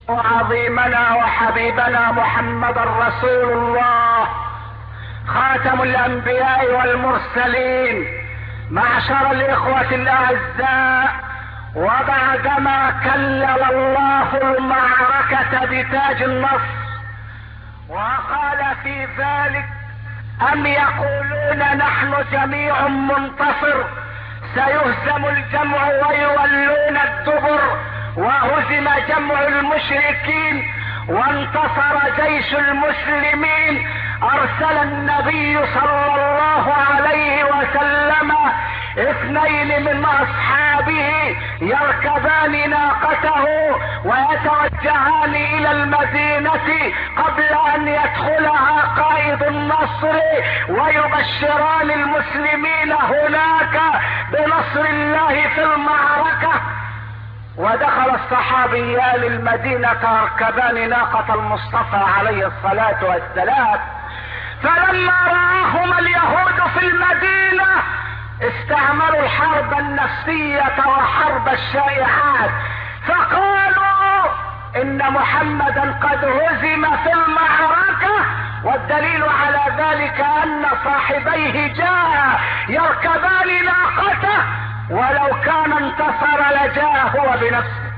عظيمنا وحبيبنا محمد رسول الله خاتم الانبياء والمرسلين. معشر الاخوة الاعزاء، وبعدما كلل الله المعركة بتاج النصر وقال في ذلك: ام يقولون نحن جميع منتصر، سيهزم الجمع ويولون الدبر، وهزم جمع المشركين وانتصر جيش المسلمين. ارسل النبي صلى الله عليه وسلم 2 من اصحابه يركبان ناقته ويتوجهان الى المدينة قبل ان يدخلها قائد النصر، ويبشران المسلمين هناك بنصر الله في المعركة. ودخل الصحابيان المدينة يركبان ناقة المصطفى عليه الصلاة والسلام، فلما رآهما اليهود في المدينة استعملوا الحرب النفسية وحرب الشائعات، فقالوا ان محمدا قد هزم في المعركة، والدليل على ذلك ان صاحبيه جاء يركبان ناقته، ولو كان انتصر لجاء هو بنفسه.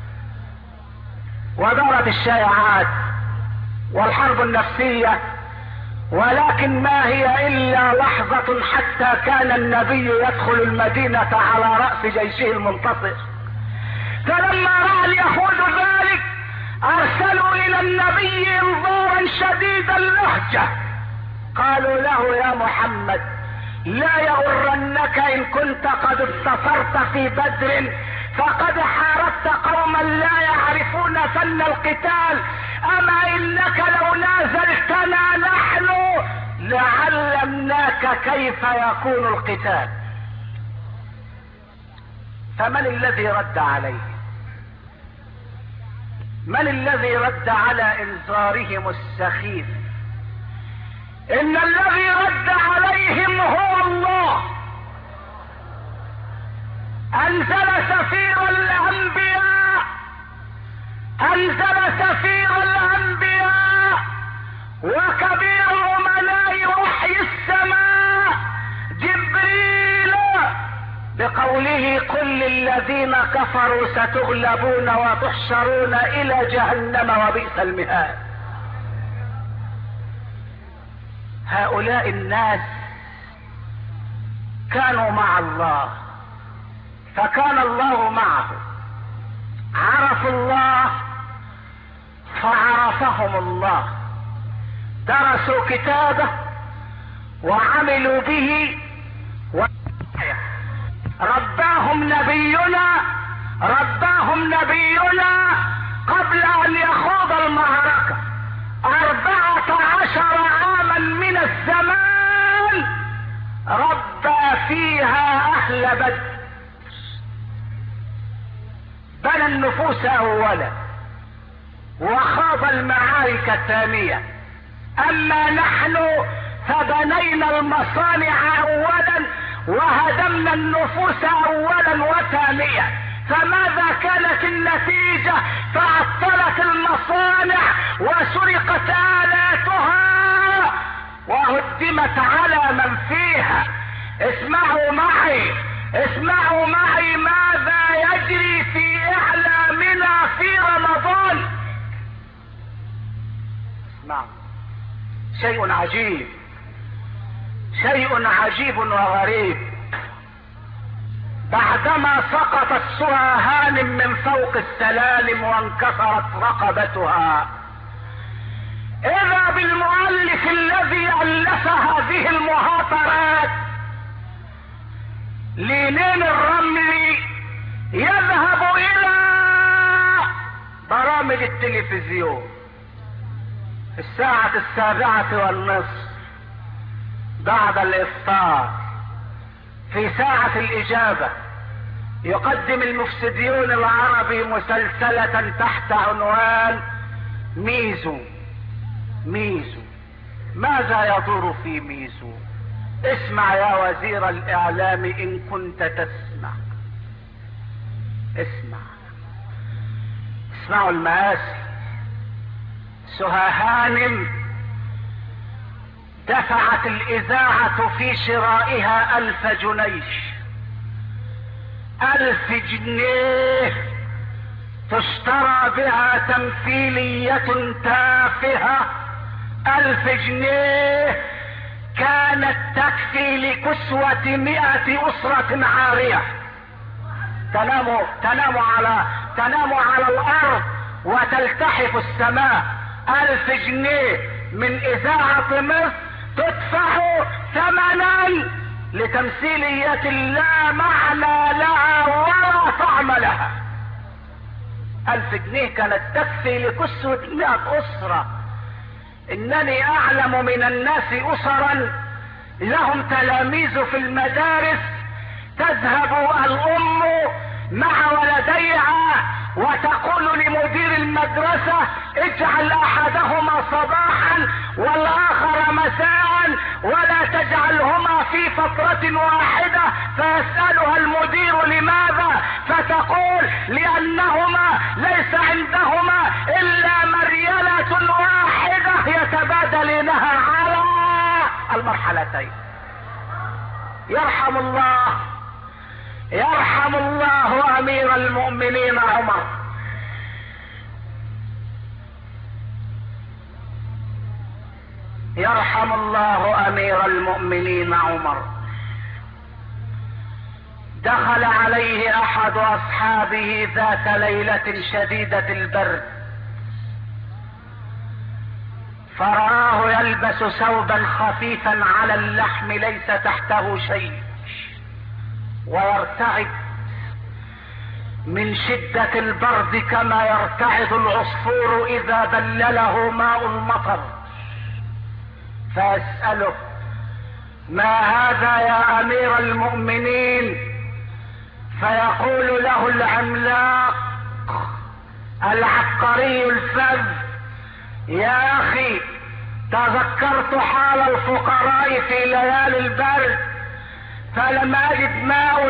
ودارت الشائعات والحرب النفسية، ولكن ما هي الا لحظة حتى كان النبي يدخل المدينة على رأس جيشه المنتصر. فلما رأى اليهود ذلك ارسلوا الى النبي انذارا شديد اللهجة، قالوا له: يا محمد، لا يغرنك ان كنت قد انتصرت في بدر، فقد حاربت قوما لا يعرفون فن القتال. اما انك لو نازلتنا نحن لعلمناك كيف يكون القتال. فمن الذي رد عليه؟ من الذي رد على انذارهم السخيف؟ ان الذي رد عليهم هو الله. انزل سفير الانبياء، انزل سفير الانبياء وكبير امناء وحي السماء جبريل بقوله: قل للذين كفروا ستغلبون وتحشرون الى جهنم وبئس المهاد. هؤلاء الناس كانوا مع الله فكان الله معه، عرفوا الله فعرفهم الله، درسوا كتابه وعملوا به، رباهم نبينا قبل ان يخوض المعركة 14 عاما من الزمان، ربى فيها اهل بدر، بنى النفوس اولا وخاض المعارك ثانية. اما نحن فبنينا المصانع اولا وهدمنا النفوس اولا وثانيا، فماذا كانت النتيجة؟ تعطلت المصانع وسرقت آلاتها وهدمت على من فيها. اسمعوا معي ماذا يجري في اعلامنا في رمضان. اسمعوا، شيء عجيب وغريب. بعدما سقطت سهى هانم من فوق السلالم وانكسرت رقبتها، اذا بالمؤلف الذي الف هذه المهاترات لينين الرملي يذهب الى برامج التلفزيون الساعة 7:30 بعد الافطار، في ساعة الاجابة يقدم المفسديون العربي مسلسلة تحت عنوان ميزو. ماذا يدور في ميزو؟ اسمع يا وزير الاعلام ان كنت تسمع، اسمعوا المآسي. سهى هانم دفعت الإذاعة في شرائها 1000 جنيه، 1000 جنيه تشترى بها تمثيلية تافهة. 1000 جنيه كانت تكفي لكسوة 100 أسرة عارية تنام على الأرض وتلتحف السماء. 1000 جنيه من إذاعة مصر تدفع ثمنا لتمثيلية لا معنى لها ولا طعم لها. 1000 جنيه كانت تكفي لكسوة 100 أسرة. إنني أعلم من الناس أسرا لهم تلاميذ في المدارس تذهب الأم مع ولديها وتقول لمدير المدرسة اجعل أحدهما صباحا والآخر مساء ولا تجعلهما في فترة واحدة. فيسألها المدير لماذا؟ فتقول لأنهما ليس عندهما إلا مريلة واحدة يتبادلينها على المرحلتين. يرحم الله أمير المؤمنين عمر. يرحم الله أمير المؤمنين عمر. دخل عليه أحد أصحابه ذات ليلة شديدة البرد، فرآه يلبس ثوبا خفيفا على اللحم ليس تحته شيء، ويرتعد من شدة البرد كما يرتعد العصفور إذا بلله ماء المطر. فيسأله ما هذا يا أمير المؤمنين؟ فيقول له العملاق العبقري الفذ يا أخي تذكرت حال الفقراء في ليالي البرد فلم أجد ما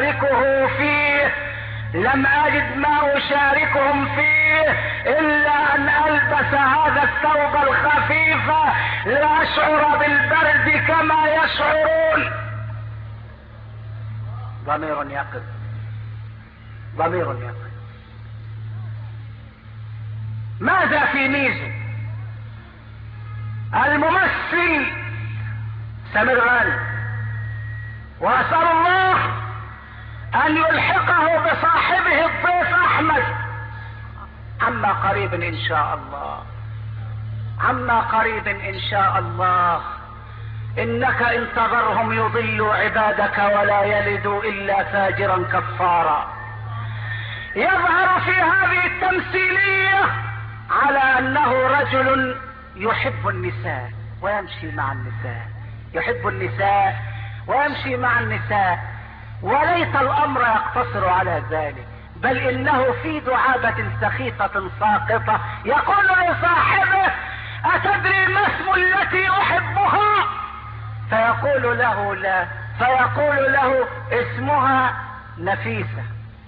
أشاركهم فيه إلا أن ألبس هذا الثوب الخفيف لأشعر بالبرد كما يشعرون. ضمير يقظ. ماذا في ميزو؟ الممثل سمير غانم، وأسأل الله أن يلحقه بصاحبه الضيف أحمد عما قريب إن شاء الله. إنك إن تذرهم يضلوا عبادك ولا يلدوا إلا فاجرا كفارا. يظهر في هذه التمثيلية على أنه رجل يحب النساء ويمشي مع النساء، وليس الأمر يقتصر على ذلك، بل إنه في دعابة سخيفة ساقطة يقول لصاحبه أتدري ما اسم التي أحبها؟ فيقول له لا، فيقول له اسمها نفيسة.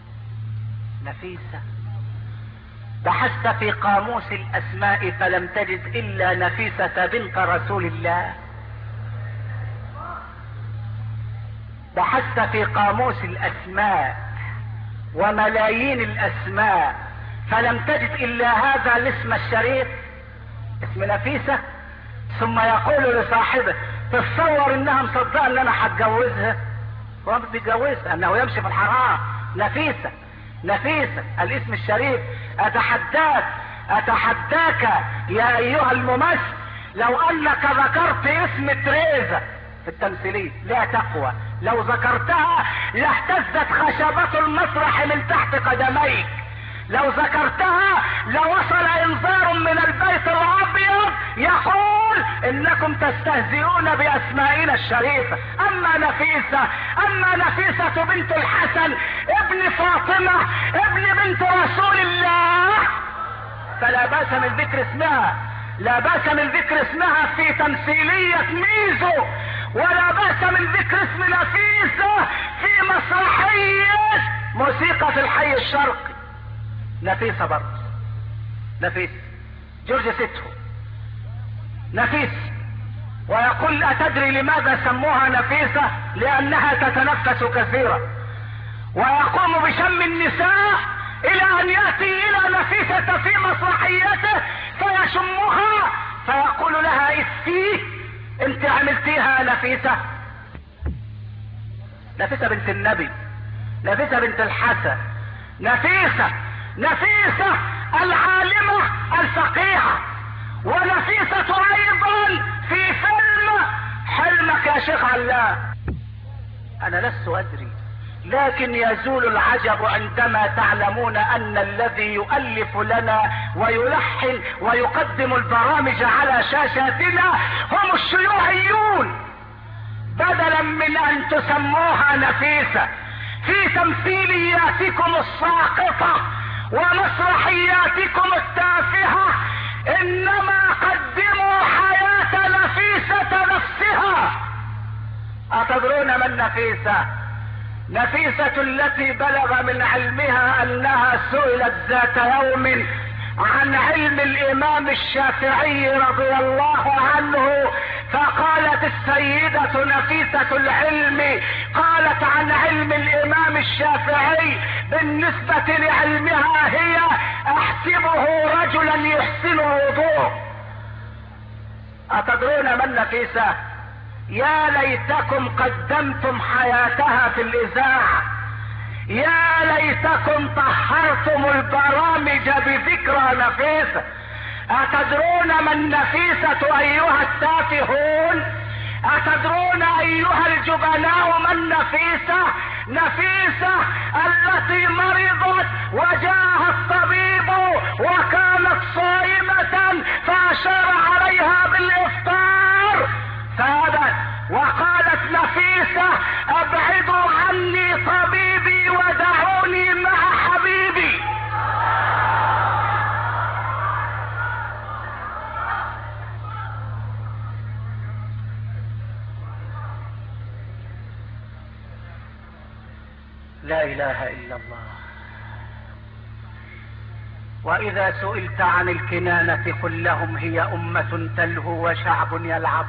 بحثت في قاموس الأسماء فلم تجد إلا نفيسة بنت رسول الله. بحثت في قاموس الأسماء وملايين الأسماء فلم تجد إلا هذا الاسم الشريف، اسم نفيسة. ثم يقول لصاحبه تتصور انها مصدقه ان انا هتجوزها؟ هو مش بيتجوزها، انه يمشي في الحرام. نفيسة الاسم الشريف. اتحداك يا ايها الممثل لو انك ذكرت اسم تريزا في التمثيلية لا تقوى، لو ذكرتها لاهتزت خشبة المسرح من تحت قدميك، لو ذكرتها لوصل انذار من البيت الابيض يقول انكم تستهزئون باسمائنا الشريفة. اما نفيسة بنت الحسن ابن فاطمة ابن بنت رسول الله فلا بأس من ذكر اسمها في تمثيلية ميزو، ولا بأس من ذكر اسم نفيسة في مسرحية موسيقى في الحي الشرقي. نفيسة برضه، جورج سيتو نفيس، ويقول أتدري لماذا سموها نفيسة؟ لأنها تتنفس كثيرا، ويقوم بشم النساء إلى أن يأتي إلى نفيسة في مسرحيته فيشمها فيقول لها إفيه انت عملتيها نفيسة. نفيسة بنت النبي، نفيسة بنت الحسن، نفيسة العالمة الفقيهة، ونفيسة ايضا في فيلم حلمك يا شيخ علاء. انا لست ادري، لكن يزول العجب عندما تعلمون ان الذي يؤلف لنا ويلحن ويقدم البرامج على شاشاتنا هم الشيوعيون. بدلا من ان تسموها نفيسة في تمثيلياتكم الساقطة ومسرحياتكم التافهة، انما قدموا حياة نفيسة نفسها. اتدرون من نفيسة؟ نفيسة التي بلغ من علمها انها سئلت ذات يوم عن علم الامام الشافعي رضي الله عنه، فقالت السيدة نفيسة العلم، قالت عن علم الامام الشافعي بالنسبة لعلمها هي احسبه رجلا يحسن الوضوء. اتدرون من نفيسة؟ يا ليتكم قدمتم حياتها في الاذاعة، يا ليتكم طهرتم البرامج بذكرى نفيسة. اتدرون من نفيسة ايها التافهون؟ اتدرون ايها الجبناء من نفيسة؟ نفيسة التي مرضت وجاءها الطبيب وكانت صائمة فاشار عليها بالافطار فابت، وقالت نفيسة ابعدوا عني طبيبي ودعوني مع حبيبي. لا اله الا الله. واذا سئلت عن الكنانة قل لهم هي امة تلهو وشعب يلعب،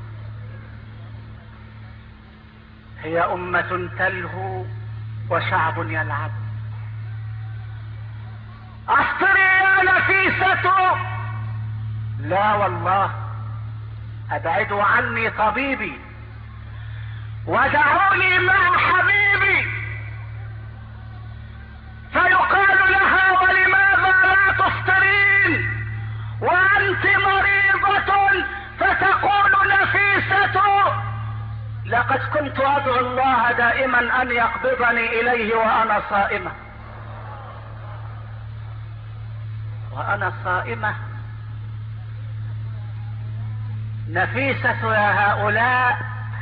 هي امة تلهو وشعب يلعب. افطري يا نفيسة. لا والله، ابعدوا عني طبيبي ودعوني مع حبيبي. فيقال لها ولماذا لا تفطرين وانت مريضة؟ فتقول نفيسة لقد كنت ادعو الله دائما ان يقبضني اليه وانا صائمة. وانا صائمة. نفيسة يا هؤلاء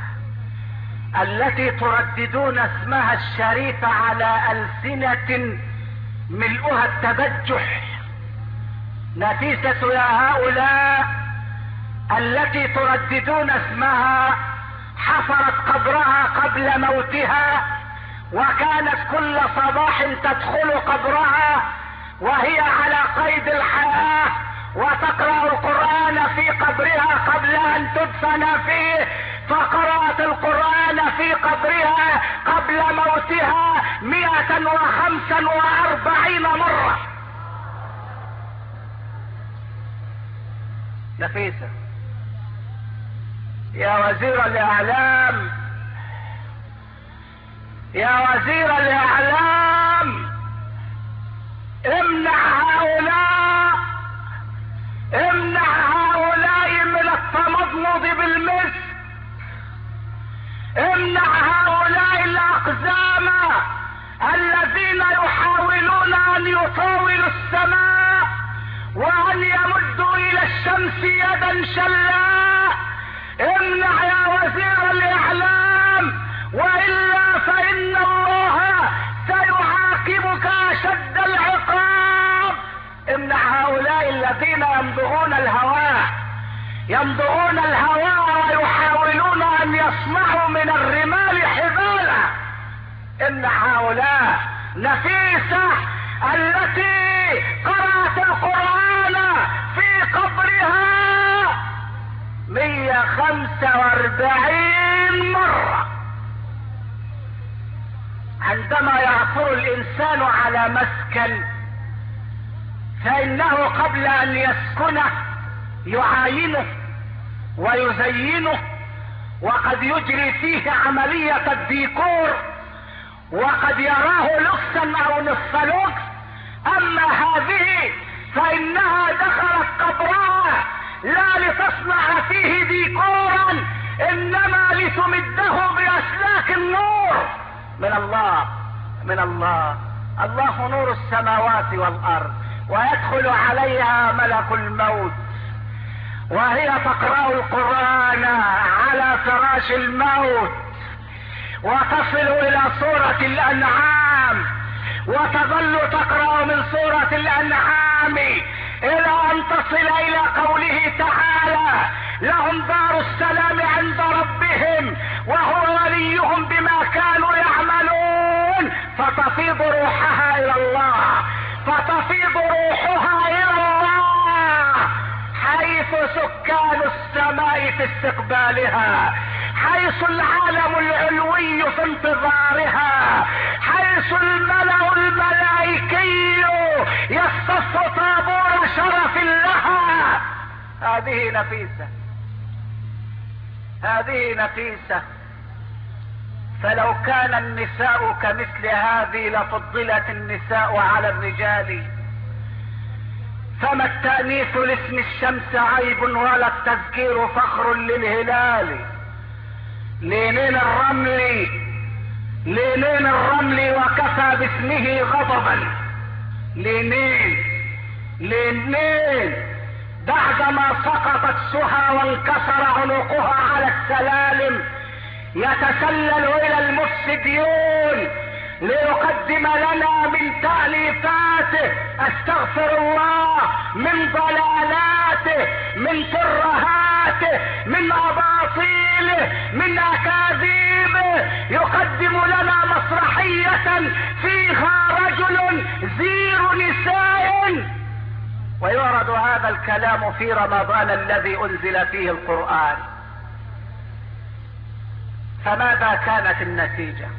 التي ترددون اسمها الشريف على ألسنة ملؤها التبجح، نفيسة يا هؤلاء التي ترددون اسمها حفرت قبرها قبل موتها، وكانت كل صباح تدخل قبرها وهي على قيد الحياة وتقرأ القرآن في قبرها قبل ان تدفن فيه، فقرأت القرآن في قبرها قبل موتها 145 مرة. نفيسة يا وزير الاعلام، يا وزير الاعلام، امنع هؤلاء من التمضمض بالمسك، امنع هؤلاء الاقزام الذين يحاولون ان يطاولوا السماء وان يمدوا الى الشمس يدا شلاء. امنع يا وزير الاعلام، والا فان الله سيعاقبك اشد العقاب. امنع هؤلاء الذين يمضغون الهواء ويحاولون ان يصنعوا من الرمال حبالا. امنع هؤلاء. نفيسة التي قرأت القرآن في 40 مرة. عندما يعثر الانسان على مسكن فانه قبل ان يسكنه يعاينه ويزينه، وقد يجري فيه عملية الديكور، وقد يراه لصا او نصف لص. اما هذه فانها دخلت قبرها لا لتصنع فيه ديكورا، انما لتمده باسلاك النور من الله. من الله. الله نور السماوات والارض، ويدخل عليها ملك الموت، وهي تقرأ القرآن على فراش الموت، وتصل الى سورة الانعام، وتظل تقرأ من سورة الانعام الى ان تصل الى قوله تعالى: لهم دار السلام عند ربهم وهو وليهم بما كانوا يعملون. فتفيض روحها الى الله، فتفيض روحها الى الله، حيث سكان السماء في استقبالها، حيث العالم العلوي في انتظارها، حيث الملأ الملائكي يصطف طابور شرف لها. هذه نفيسة، هذه نفيسة. فلو كان النساء كمثل هذه لفضلت النساء على الرجال. فما التأنيث لاسم الشمس عيب ولا التذكير فخر للهلال. لينين الرمل، لينين الرمل وكفى باسمه غضبا. لينين، لينين بعدما سقطت سها وانكسر عنقها على السلالم يتسلل الى المفسدين ليقدم لنا من تأليفاته، استغفر الله، من ضلالاته، من ترهاته، من اباطيله، من اكاذيبه، يقدم لنا مسرحية فيها رجل زير نساء، ويعرض هذا الكلام في رمضان الذي انزل فيه القرآن. فماذا كانت النتيجة؟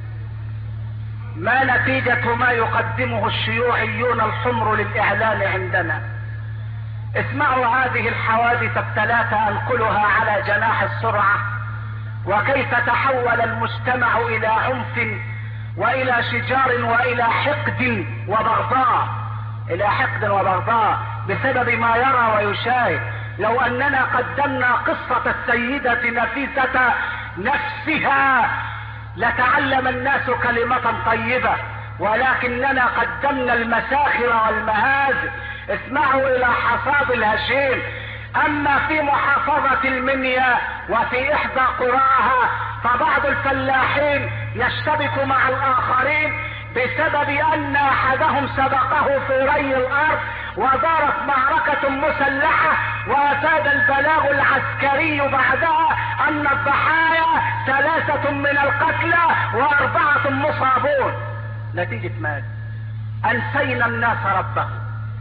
ما نتيجة ما يقدمه الشيوعيون الحمر للإعلان عندنا؟ اسمعوا هذه الحوادث الثلاثة أنقلها على جناح السرعة، وكيف تحول المجتمع إلى عنف وإلى شجار وإلى حقد وبغضاء، إلى حقد وبغضاء بسبب ما يرى ويشاهد. لو أننا قدمنا قصة السيدة نفيسة نفسها لتعلم الناس كلمة طيبة، ولكننا قدمنا المساخر والمهازل. اسمعوا الى حصاد الهشيم. اما في محافظة المنيا وفي احدى قراها فبعض الفلاحين يشتبك مع الاخرين بسبب ان احدهم سبقه في ري الارض، ودارت معركة مسلحة، وافاد البلاغ العسكري بعدها ان الضحايا 3 من القتلى و4 مصابون. نتيجة ماذا؟ انسينا الناس ربهم،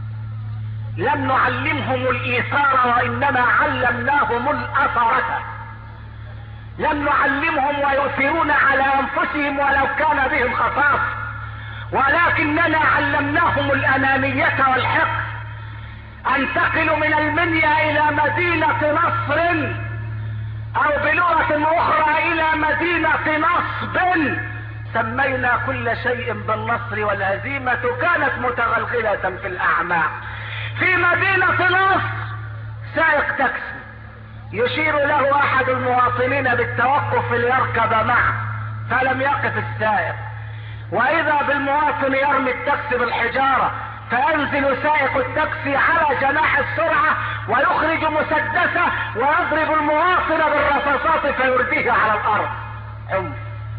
لم نعلمهم الايثار وانما علمناهم الاثرة. لم نعلمهم ويؤثرون على انفسهم ولو كان بهم خصاصة، ولكننا علمناهم الانانية والحقد. انتقل من المنيا الى مدينة نصر، او بلغة اخرى الى مدينة نصب. سمينا كل شيء بالنصر، والهزيمة كانت متغلغلة في الاعماق. في مدينة نصر سائق تاكسي يشير له احد المواطنين بالتوقف ليركب معه، فلم يقف السائق، واذا بالمواطن يرمي التاكسي بالحجارة، فينزل سائق التاكسي على جناح السرعة ويخرج مسدسه ويضرب المواطن بالرصاصات فيرديه على الارض. عنف.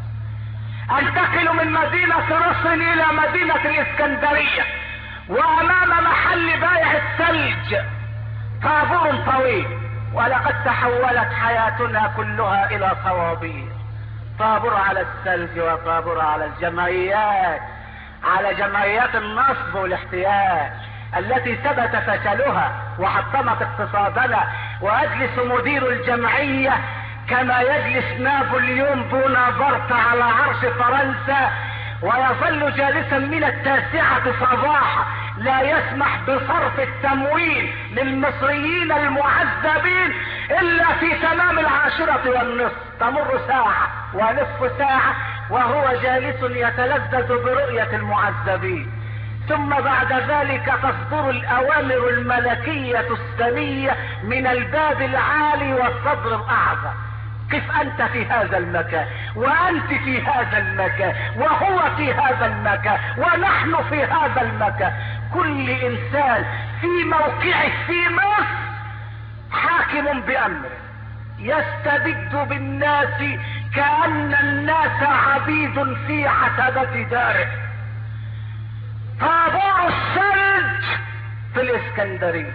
انتقل من مدينة نصر الى مدينة الاسكندرية، وامام محل بائع الثلج طابور طويل، ولقد تحولت حياتنا كلها الى صوابير. طابور على الثلج وطابور على الجمعيات، على جمعيات النصب والاحتيال التي ثبت فشلها وحطمت اقتصادنا. واجلس مدير الجمعية كما يجلس نابليون بونابرت على عرش فرنسا ويظل جالسا من 9 صباحا لا يسمح بصرف التمويل للمصريين المعذبين الا في تمام 10:30. تمر ساعة ونصف ساعة وهو جالس يتلذذ برؤية المعذبين، ثم بعد ذلك تصدر الاوامر الملكية السمية من الباب العالي والصدر الاعظم. كيف انت في هذا المكان وانت في هذا المكان وهو في هذا المكان ونحن في هذا المكان؟ كل انسان في موقعه في مصر حاكم بامره يستبد بالناس كأن الناس عبيد في عتبة داره. طابور الثلج في الاسكندرية،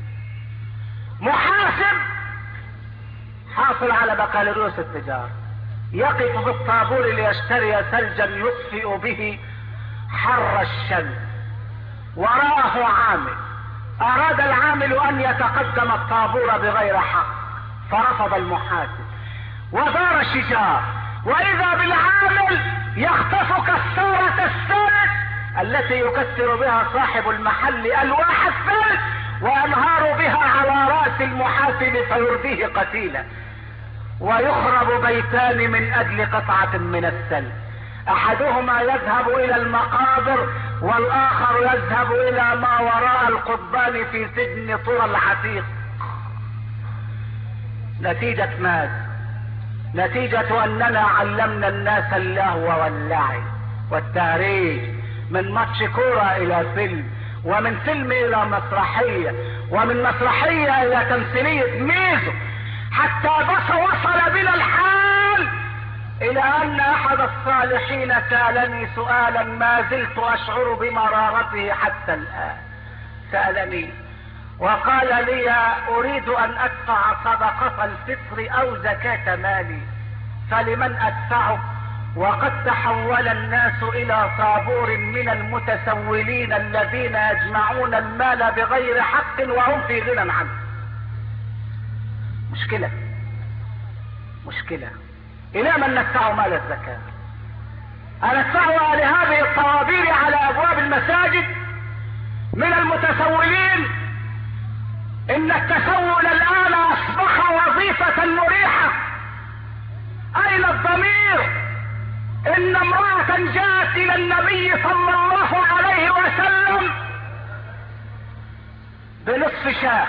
محاسب حاصل على بكالوريوس التجارة يقف في الطابور ليشتري ثلجا يطفئ به حر الشمس، وراءه عامل. اراد العامل ان يتقدم الطابور بغير حق فرفض المحاسب ودار الشجار، واذا بالعامل يخطف كسارة الثلج التي يكسر بها صاحب المحل الواح الثلج وينهار بها على رأس المحاسب فيرديه قتيلا، ويخرب بيتان من اجل قطعة من الثلج. احدهما يذهب الى المقابر والاخر يذهب الى ما وراء القضبان في سجن طرى العتيق. نتيجة ماذا؟ نتيجة اننا علمنا الناس اللهو واللعب والتهريج، من ماتش كورة الى فيلم، ومن فيلم الى مسرحية، ومن مسرحية الى تمثيلية ميزو، حتى بس وصل بنا الحال الى ان احد الصالحين سألني سؤالا ما زلت اشعر بمرارته حتى الان. سألني وقال لي اريد ان ادفع صدقة الفطر او زكاة مالي، فلمن ادفعه وقد تحول الناس الى طابور من المتسولين الذين يجمعون المال بغير حق وهم في غنى عنه. مشكلة الى من ندفع مال الزكاة؟ أندفعها لهذه الطوابير على ابواب المساجد من المتسولين؟ ان التسول الان اصبح وظيفة مريحة. اين الضمير؟ ان امرأة جاءت الى النبي صلى الله عليه وسلم بنصف شاة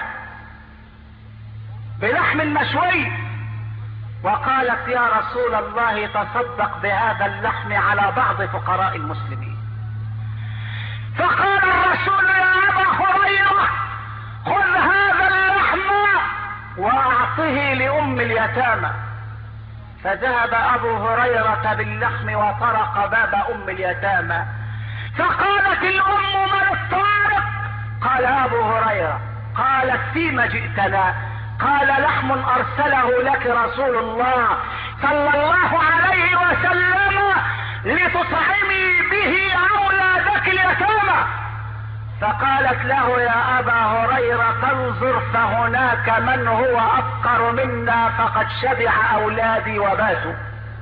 بلحم مشوي، وقالت يا رسول الله تصدق بهذا اللحم على بعض فقراء المسلمين. فقال الرسول يا ابا هريرة خذ هذا اللحم واعطه لام اليتامى. فذهب ابو هريرة باللحم وطرق باب ام اليتامى، فقالت الام من الطارق؟ قال ابو هريرة. قالت فيما جئتنا؟ قال لحم ارسله لك رسول الله صلى الله عليه وسلم لتطعمي به اولادك اليتامى. فقالت له يا ابا هريرة انظر فهناك من هو افقر منا فقد شبع اولادي وباتوا.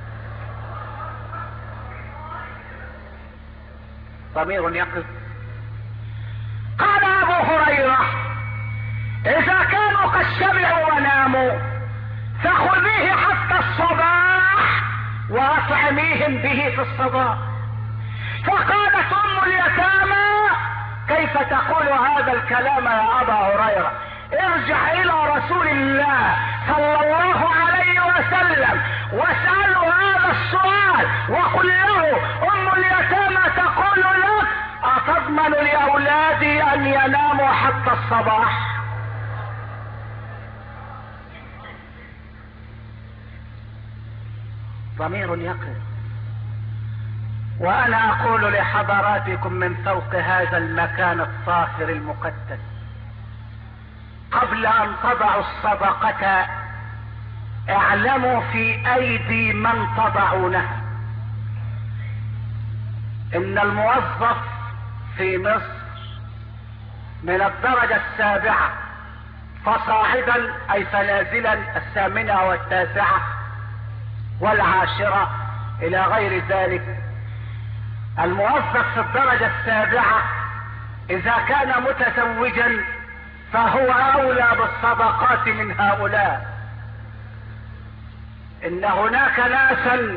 ضمير يقف. قال ابو هريرة اذا كانوا قد شبعوا وناموا فخذيه حتى الصباح واطعميهم به في الصباح. فقالت ام اليتامى كيف تقول هذا الكلام يا ابا هريرة؟ ارجع الى رسول الله صلى الله عليه وسلم واسأله هذا السؤال وقل له ام اليتامى تقول لك اتضمن لاولادي ان يناموا حتى الصباح؟ ضمير يقف. وانا اقول لحضراتكم من فوق هذا المكان الطاهر المقدس قبل ان تضعوا الصدقة اعلموا في ايدي من تضعونها. ان الموظف في مصر من الدرجة 7 فصاعدا اي فنازلا 8 و9 و10 الى غير ذلك. الموظف في الدرجة 7 اذا كان متزوجا فهو اولى بالصدقات من هؤلاء. ان هناك ناسا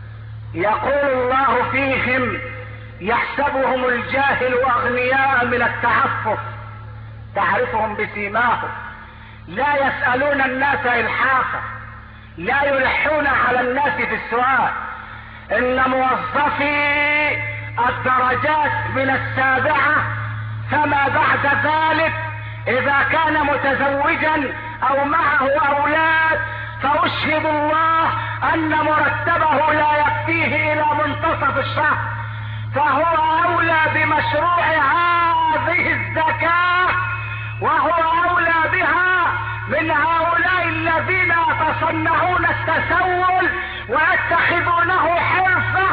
يقول الله فيهم يحسبهم الجاهل اغنياء من التعفف، تعرفهم بسيماهم، لا يسألون الناس الحافا، لا يلحون على الناس في السؤال. ان موظفي الدرجات من 7 فما بعد ذلك اذا كان متزوجا او معه اولاد فاشهد الله ان مرتبه لا يكفيه الى منتصف الشهر، فهو اولى بمشروع هذه الزكاة، وهو اولى بها من هؤلاء الذين يتصنعون التسول ويتخذونه حرفة.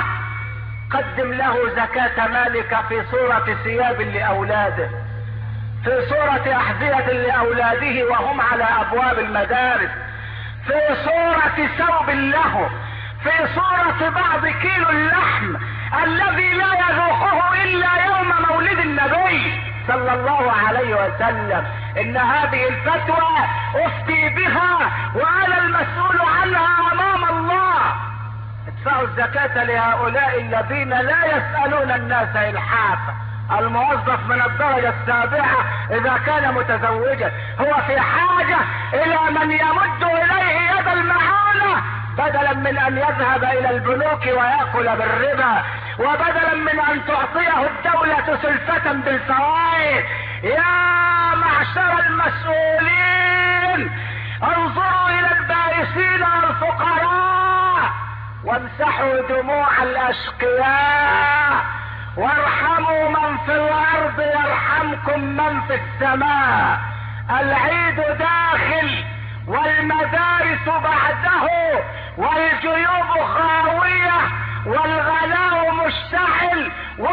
قدم له زكاة مالك في صورة ثياب لأولاده، في صورة أحذية لأولاده وهم على أبواب المدارس، في صورة ثوب له، في صورة بعض كيلو اللحم الذي لا يذوقه إلا يوم مولد النبي صلى الله عليه وسلم. إن هذه الفتوى أفتي بها وأنا المسؤول عنها أمام الله. ادفعوا الزكاة لهؤلاء الذين لا يسألون الناس إلحافا. الموظف من الدرجة 7 إذا كان متزوجا هو في حاجة إلى من يمد إليه يد المعونة، بدلا من أن يذهب إلى البنوك ويأكل بالربا، وبدلا من أن تعطيه الدولة سلفة بالفوائد. يا معشر المسؤولين، انظروا إلى البائسين والفقراء وامسحوا دموع الأشقياء، وارحموا من في الارض يرحمكم من في السماء. العيد داخل والمدارس بعده والجيوب خاوية والغلاء مشتعل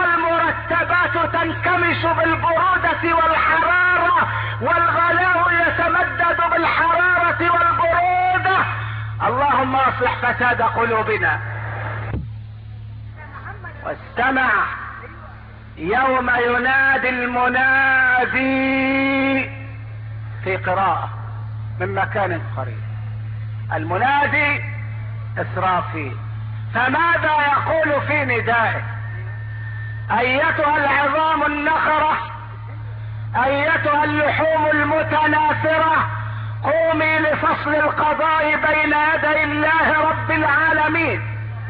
والمرتبات تنكمش بالبرودة والحرارة والغلاء يتمدد بالحرارة والبرودة. اللهم اصلح فساد قلوبنا. واستمع يوم ينادي المنادي في قراءة من مكان قريب، المنادي إسرافيل، فماذا يقول في ندائه؟ أيتها العظام النخرة، أيتها اللحوم المتناثرة، قومي لفصل القضاء بين يدي الله رب العالمين.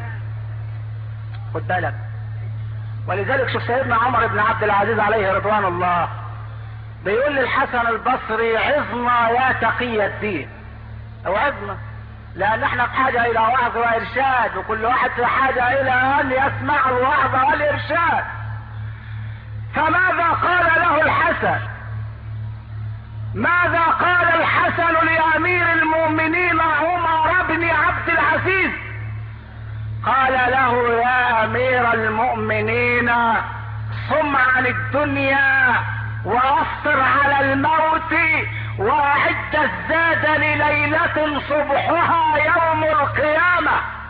خد بالك، ولذلك شوف سيدنا عمر بن عبد العزيز عليه رضوان الله بيقول للحسن البصري: عظنا يا تقي الدين. اوعظنا، لان احنا في حاجة الى وعظ وارشاد، وكل واحد في حاجة الى ان يسمع الوعظ والارشاد. فماذا قال له الحسن؟ ماذا قال الحسن لامير المؤمنين عمر بن عبد العزيز؟ قال له: يا امير المؤمنين، صم عن الدنيا وافطر على الموت واعد الزاد لليلة صبحها يوم القيامة.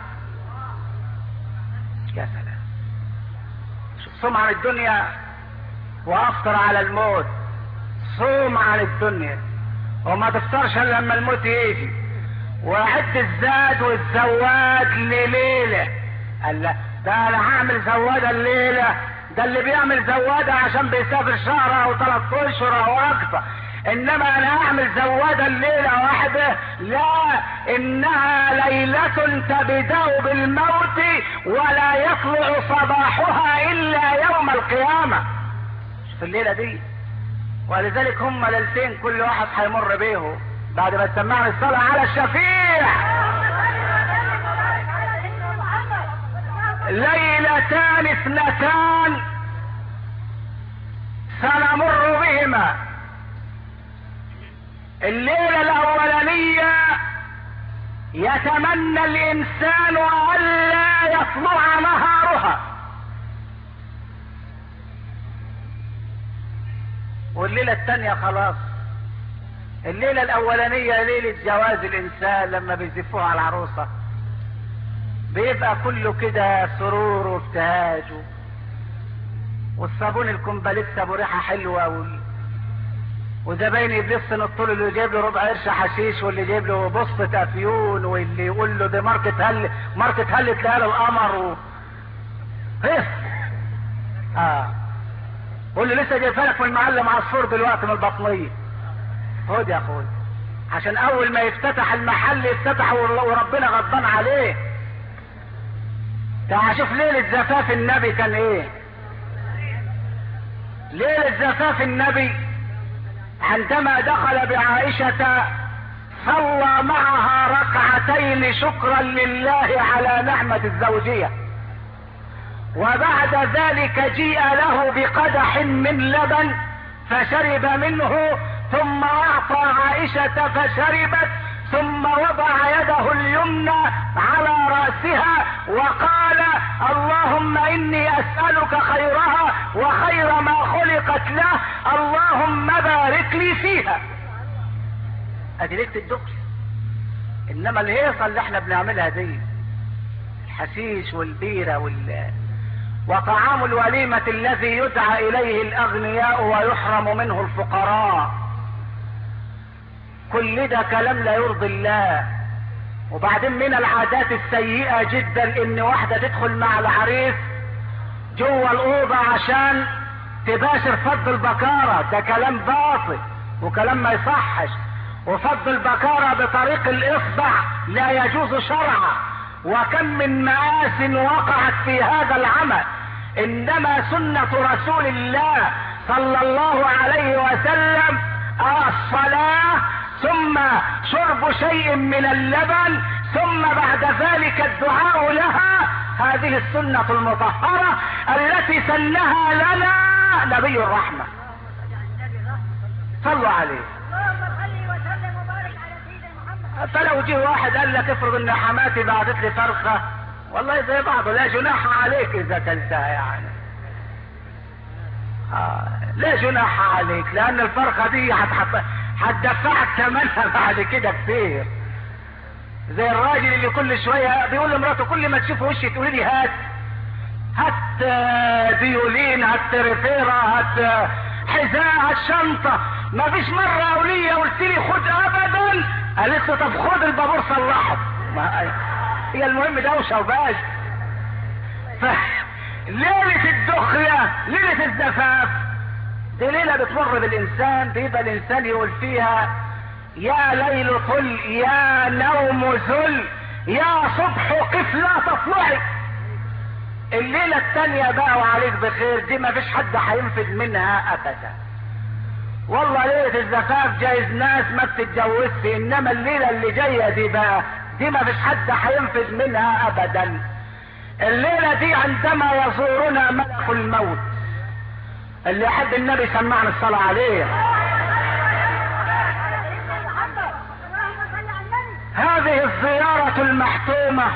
يا سلام، صم عن الدنيا وافطر على الموت. صوم عن الدنيا وما تفطرش الا لما الموت يجي، واعد الزاد والزواد لليلة. قال لا، ده انا هعمل زوادة الليلة، ده اللي بيعمل زوادة عشان بيسافر شهر او 3 اشهر او اكثر، انما انا هعمل زوادة الليلة واحدة؟ لا، انها ليلة تبدأ بالموت ولا يطلع صباحها الا يوم القيامة. في الليلة دي، ولذلك هم ليلتين كل واحد هيمر بيهم بعد ما تسمعنا الصلاة على الشفيع. ليلتان 2 سنمر بهما. الليلة الاولانية يتمنى الانسان الا يطلع نهارها، والليلة الثانية خلاص الليلة الاولانية ليلة جواز الانسان لما بيزفوها على العروسة بيبقى كله كده سرور وابتهاج، والصابون الكمباليت ابو ريحة حلوة، وزباين يبلصن الطول، اللي يجيب له ربع قرش حشيش، واللي يجيب له بسطة افيون، واللي يقول له دي ماركة هل تلاقي القمر واللي لسه جايبها لك من المعلم عصفور دلوقتي من البطنية. خد يا اخوي، عشان اول ما يفتتح المحل يفتتح وربنا غضبان عليه. تعال شوف ليلة زفاف النبي كان ايه. ليلة زفاف النبي عندما دخل بعائشة صلى معها ركعتين شكرا لله على نعمة الزوجية، وبعد ذلك جيء له بقدح من لبن فشرب منه، ثم اعطى عائشة فشربت، ثم وضع يده اليمنى على رأسها وقال اللهم اني اسألك خيرها وخير ما خلقت له، اللهم بارك لي فيها. ادي ليلة الدخل. انما الهيصة اللي احنا بنعملها دي، الحشيش والبيرة وطعام الوليمة الذي يدعى اليه الاغنياء ويحرم منه الفقراء، كل ده كلام لا يرضي الله. وبعدين من العادات السيئة جدا ان واحدة تدخل مع العريس جوه الاوضة عشان تباشر فض البكارة. ده كلام باطل وكلام ما يصحش، وفض البكارة بطريق الاصبع لا يجوز شرعا، وكم من مآس وقعت في هذا العمل. انما سنة رسول الله صلى الله عليه وسلم الصلاة، ثم شرب شيء من اللبن، ثم بعد ذلك الدعاء لها. هذه السنة المطهرة التي سنها لنا نبي الرحمة. صلوا عليه. فلو جه واحد قال لك افرض ان حماتي بعتت لي فرخة، والله زي بعضه لا جناح عليك اذا كلتها يعني. لا جناح عليك، لان الفرخة دي هتدفعك ثمنها بعد كده كتير. زي الراجل اللي كل شوية بيقول لمراته كل ما تشوف وشي تقولي لي هات ديولين، هات ريفيرا، هات حذاء، هات شنطة. ما فيش مرة اولية قلت لي خد ابدا، قالت له طب خد البابور صلحه. هي المهم دوشة وباش. ليلة الدخلة، ليلة الزفاف دي ليلة بتمر بالإنسان، بيبقى الإنسان يقول فيها يا ليل طل، يا نوم ذل، يا صبح قف لا تطلعي. الليلة التانية بقى وعليك بخير دي ما فيش حد هينفذ منها أبدا. والله ليلة الزفاف جايز ناس ما بتتجوزش، إنما الليلة اللي جاية دي بقى دي ما فيش حد هينفذ منها أبدا. الليلة دي عندما يزورنا ملك الموت، اللي يحب النبي سمعنا الصلاة عليه. هذه الزيارة المحتومة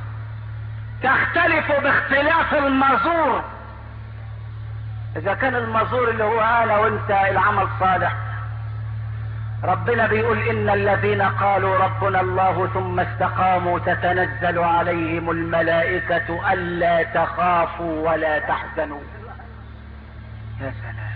تختلف باختلاف المزور. اذا كان المزور اللي هو انا وانت العمل صالح، ربنا بيقول ان الذين قالوا ربنا الله ثم استقاموا تتنزل عليهم الملائكة الا تخافوا ولا تحزنوا. يا سلام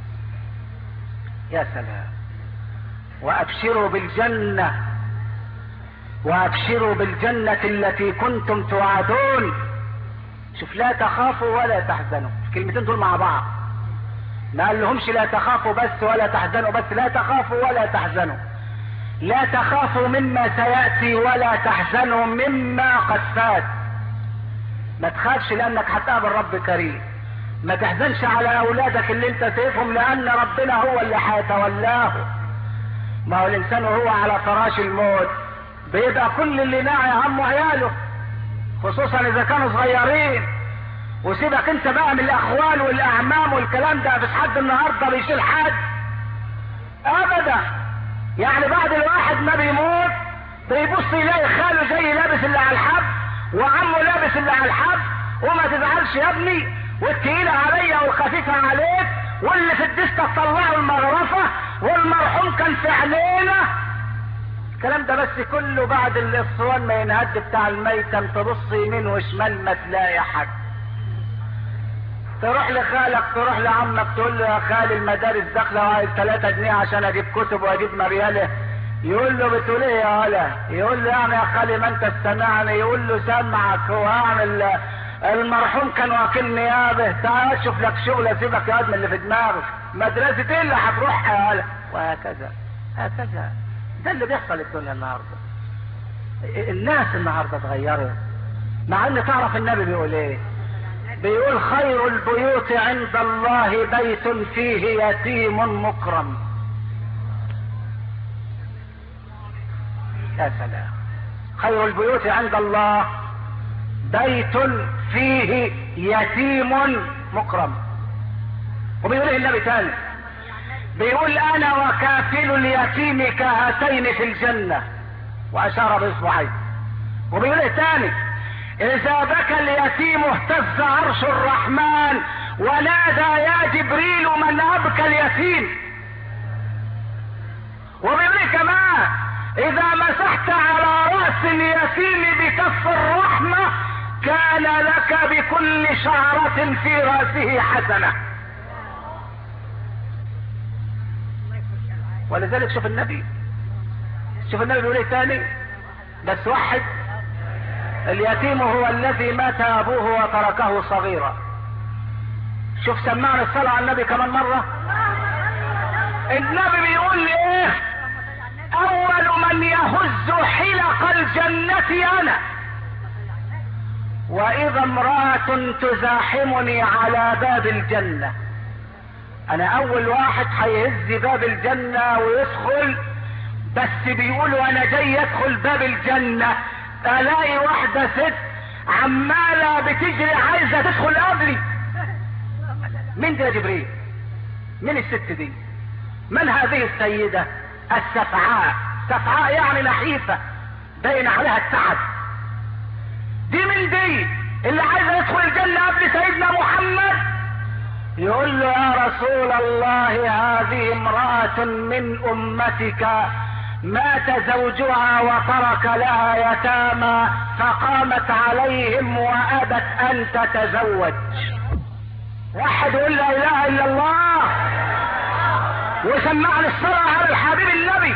يا سلام. وابشروا بالجنة، وابشروا بالجنة التي كنتم توعدون. شوف، لا تخافوا ولا تحزنوا، الكلمتين دول مع بعض. ما قال لهمش لا تخافوا بس ولا تحزنوا بس، لا تخافوا ولا تحزنوا. لا تخافوا مما سيأتي ولا تحزنوا مما قد فات. ما تخافش لانك هتقابل رب كريم. ما تحزنش على اولادك اللي انت سايبهم، لان ربنا هو اللي هيتولاه. ما هو الانسان وهو على فراش الموت بيبقى كل اللي ناعي همه عياله، خصوصا اذا كانوا صغيرين. وسيبك انت بقى من الاخوال والاعمام والكلام ده، مفيش حد النهارده بيشيل حد ابدا. يعني بعد الواحد ما بيموت بيبص يلاقي خاله جاي لابس اللي على الحب، وعمه لابس اللي على الحب، وما تزعلش يا ابني، والتقيلة عليا والخفيفة عليك، واللي في الدستة تطلعوا المغرفة، والمرحوم كان في عينينا. الكلام ده بس كله بعد الاسوان ما ينهد بتاع الميتم، تبص يمين وشمال ما تلاقي حد. تروح لخالك تروح لعمك تقول له يا خالي المدارس داخله وعايز 3 جنيه عشان اجيب كتب واجيب مرياله. يقول له بتقول ايه يا ولا؟ يقول له يعني يا خالي ما انت سامعني. يقول له سامعك. هو يعني المرحوم كان وكيل نيابه. تعال شوف لك شغل سيبك يا من اللي في دماغك. مدرسه ايه اللي هتروحها يا ولا؟ وهكذا هكذا. ده اللي بيحصل الدنيا النهارده. الناس النهارده اتغيرت. مع ان تعرف النبي بيقول ايه؟ بيقول خير البيوت عند الله بيت فيه يتيم مكرم. يا سلام. خير البيوت عند الله بيت فيه يتيم مكرم. وبيقول ايه النبي تاني؟ بيقول انا وكافل اليتيم كهاتين في الجنة، واشار باصبعيه. وبيقول ايه تاني؟ اذا بكى اليتيم اهتز عرش الرحمن ونادى يا جبريل من ابكى اليتيم. وبيقول ايه كمان؟ اذا مسحت على رأس اليتيم بكف الرحمة كان لك بكل شعرة في رأسه حسنة. ولذلك شوف النبي بيقول ايه تاني؟ بس واحد: اليتيم هو الذي مات ابوه وتركه صغيرا. شوف سمعنا الصلاة على النبي كمان مرة. النبي بيقول لي ايه؟ اول من يهز حلق الجنة انا، واذا امرأة تزاحمني على باب الجنة. انا اول واحد هيهز باب الجنة ويدخل. بس بيقولوا انا جاي ادخل باب الجنة الاقي واحدة ست عمالة بتجري عايزة تدخل قبلي. مين دي يا جبريل؟ مين الست دي؟ من هذه السيدة السفعاء؟ سفعاء يعني نحيفة باين عليها التعب. دي من دي اللي عايزة يدخل الجنة قبل سيدنا محمد؟ يقول له يا رسول الله هذه امرأة من امتك مات زوجها وترك لها يتامى فقامت عليهم وابت ان تتزوج. واحد يقول لا اله الا الله وسمعني الصلاة على الحبيب النبي.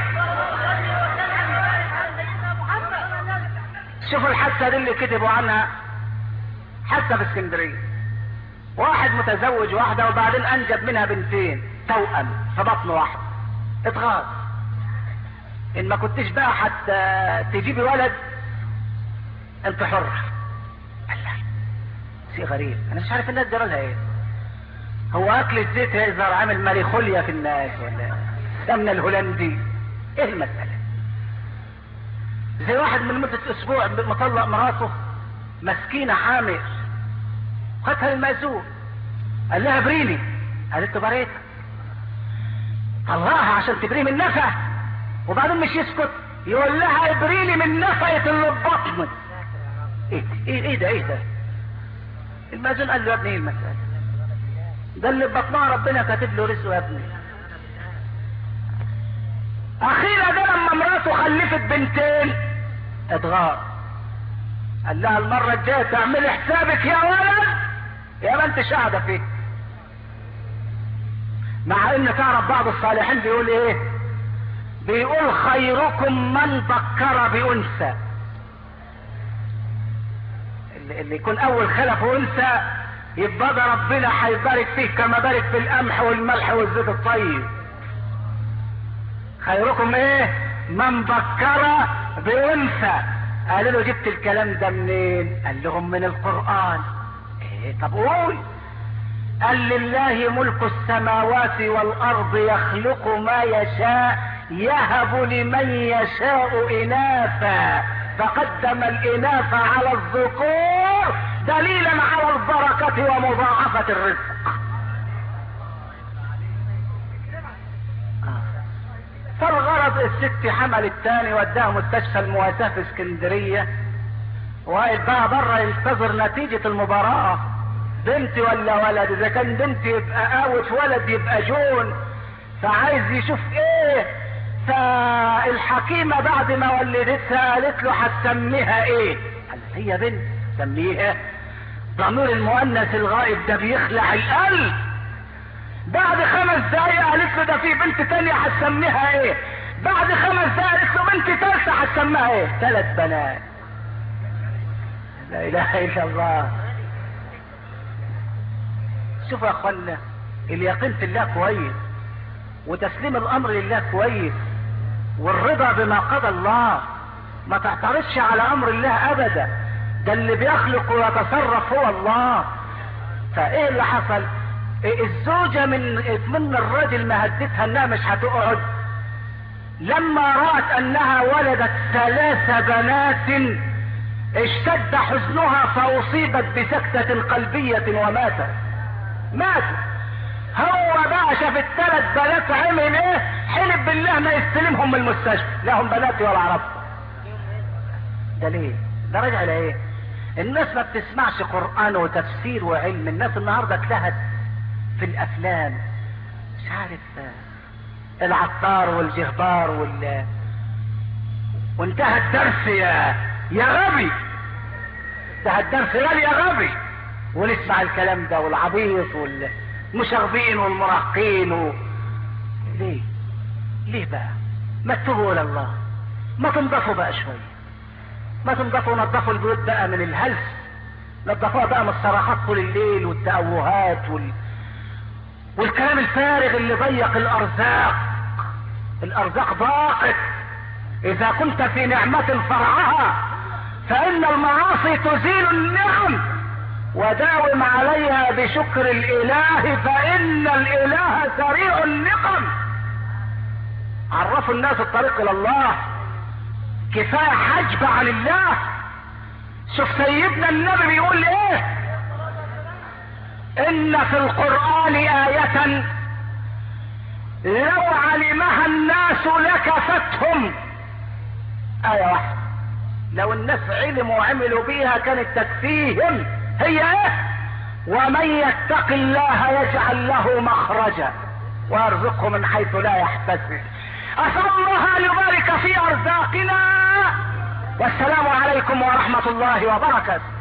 شوفوا الحادثة دي اللي كتبوا عنها، حادثة في اسكندرية. واحد متزوج واحدة وبعدين انجب منها بنتين توأم في بطن واحد. اتغاظ ان ما كنتش بقى حتى تجيبي ولد انت حر. الله، شيء غريب. انا مش عارف الناس جرالها ايه. هو اكل الزيت يقدر عامل ماريخوليا في الناس ولا سمنة الهولندي؟ ايه المسألة؟ زي واحد من مدة اسبوع مطلق مراته مسكينة حامل، خدها للمأذون قال لها بريني، قالت له بريتك. طلعها عشان تبريه من نفع، وبعدين مش يسكت يقول لها ابريني من نفعة اللي في بطنك. ايه ده؟ المأذون قال له يا ابني ايه المسألة؟ ده اللي بطنها ربنا كاتب له رزقه يا ابني. اخيرا ده لما مراته خلفت بنتين اتغار، قال لها المرة الجاية تعملي حسابك يا ولد يا ما انتش قاعدة فيه. مع ان تعرف بعض الصالحين بيقول ايه؟ بيقول خيركم من بكر بأنثى. اللي يكون اول خلف انثى يبقى ده ربنا هيبارك فيه كما بارك في القمح والملح والزيت الطيب. خيركم ايه؟ من بكر بأنثى. قالوا له جبت الكلام ده منين؟ قال لهم من القرآن. ايه طب قول. قال لله ملك السماوات والارض يخلق ما يشاء يهب لمن يشاء اناثا فقدم الاناث على الذكور دليلا على البركة ومضاعفة الرزق. فالغرض الست حمل الثاني وداها مستشفى المواساة في اسكندرية، وقاعد بقى بره ينتظر نتيجة المباراة، بنت ولا ولد. اذا كان بنت يبقى اوت، ولد يبقى جون. فعايز يشوف ايه. فالحكيمة بعد ما ولدتها قالت له هتسميها ايه؟ قال هي بنت سميها. ضمير المؤنث الغائب ده بيخلع القلب. بعد 5 دقايق قالت له ده في بنت تانية هتسميها ايه؟ بعد 5 دقايق قالت له بنت ثالثة هتسميها ايه؟ 3 بنات. لا اله الا الله. شوفوا يا اخوانا، اليقين في الله كويس، وتسليم الامر لله كويس، والرضا بما قضى الله. ما تعترضش على امر الله ابدا، ده اللي بيخلق ويتصرف هو الله. فايه اللي حصل؟ الزوجة من الراجل ما هدتها انها مش هتقعد، لما رأت انها ولدت 3 بنات اشتد حزنها فاصيبت بسكتة قلبية وماتت. هو بقى شاف ال3 بنات عمل ايه؟ حلف بالله ما يستلمهم من المستشفى، لهم بناتي ولا عرفت. ده ليه؟ ده راجع لايه؟ الناس ما بتسمعش قرآن وتفسير وعلم. الناس النهاردة اتلهت في الافلام، مش عارف العطار والجهبار وانتهى الدرس يا غبي. انتهى الدرس يا غبي. ونسمع الكلام ده والعبيط والمشاغبين والمراهقين ليه بقى؟ ما تتوبوا الى الله، ما تنضفوا بقى شويه، ما تنضفوا. نضفوا البيوت بقى من الهلس، نضفوها بقى من الصراخات طول الليل والتأوهات والكلام الفارغ اللي ضيق الارزاق. الارزاق ضاقت. اذا كنت في نعمة فرعها فان المعاصي تزيل النعم، وداوم عليها بشكر الاله فان الاله سريع النقم. عرفوا الناس الطريق الى الله، كفاية حجب عن الله. شوف سيدنا النبي بيقول ايه؟ ان في القرآن آية لو علمها الناس لكفتهم. آية واحدة لو الناس علموا وعملوا بيها كانت تكفيهم. هي ايه؟ ومن يتق الله يجعل له مخرجا ويرزقه من حيث لا يحتسب. اسأل الله ان يبارك في ارزاقنا. والسلام عليكم ورحمة الله وبركاته.